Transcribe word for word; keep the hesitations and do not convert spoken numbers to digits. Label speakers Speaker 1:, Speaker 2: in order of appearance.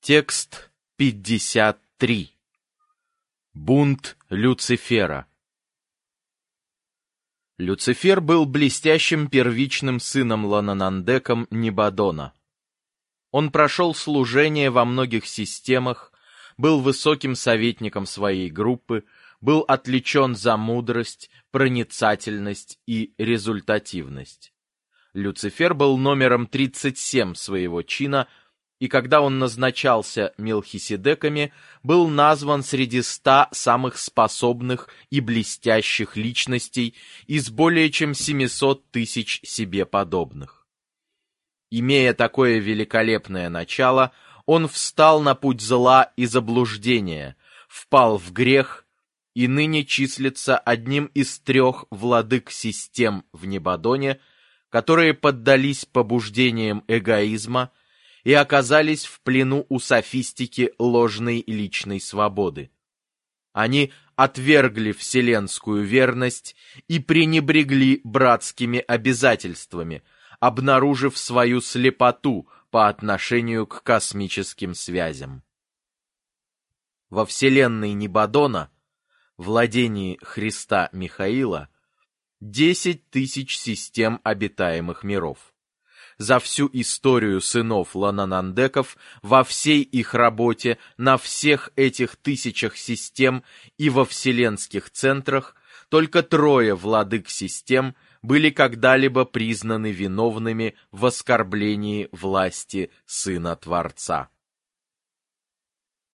Speaker 1: Текст пятьдесят три. Бунт Люцифера. Люцифер был блестящим первичным сыном Лананандеком Нибадона. Он прошел служение во многих системах, был высоким советником своей группы, был отличен за мудрость, проницательность и результативность. Люцифер был номером тридцать семь своего чина, и когда он назначался Мелхиседеками, был назван среди ста самых способных и блестящих личностей из более чем семисот тысяч себе подобных. Имея такое великолепное начало, он встал на путь зла и заблуждения, впал в грех и ныне числится одним из трех владык систем в Нибадоне, которые поддались побуждениям эгоизма и оказались в плену у софистики ложной личной свободы. Они отвергли вселенскую верность и пренебрегли братскими обязательствами, обнаружив свою слепоту по отношению к космическим связям. Во вселенной Нибадона, владении Христа Михаила, десять тысяч систем обитаемых миров. За всю историю сынов Лананандеков, во всей их работе, на всех этих тысячах систем и во вселенских центрах, только трое владык систем были когда-либо признаны виновными в оскорблении власти Сына Творца.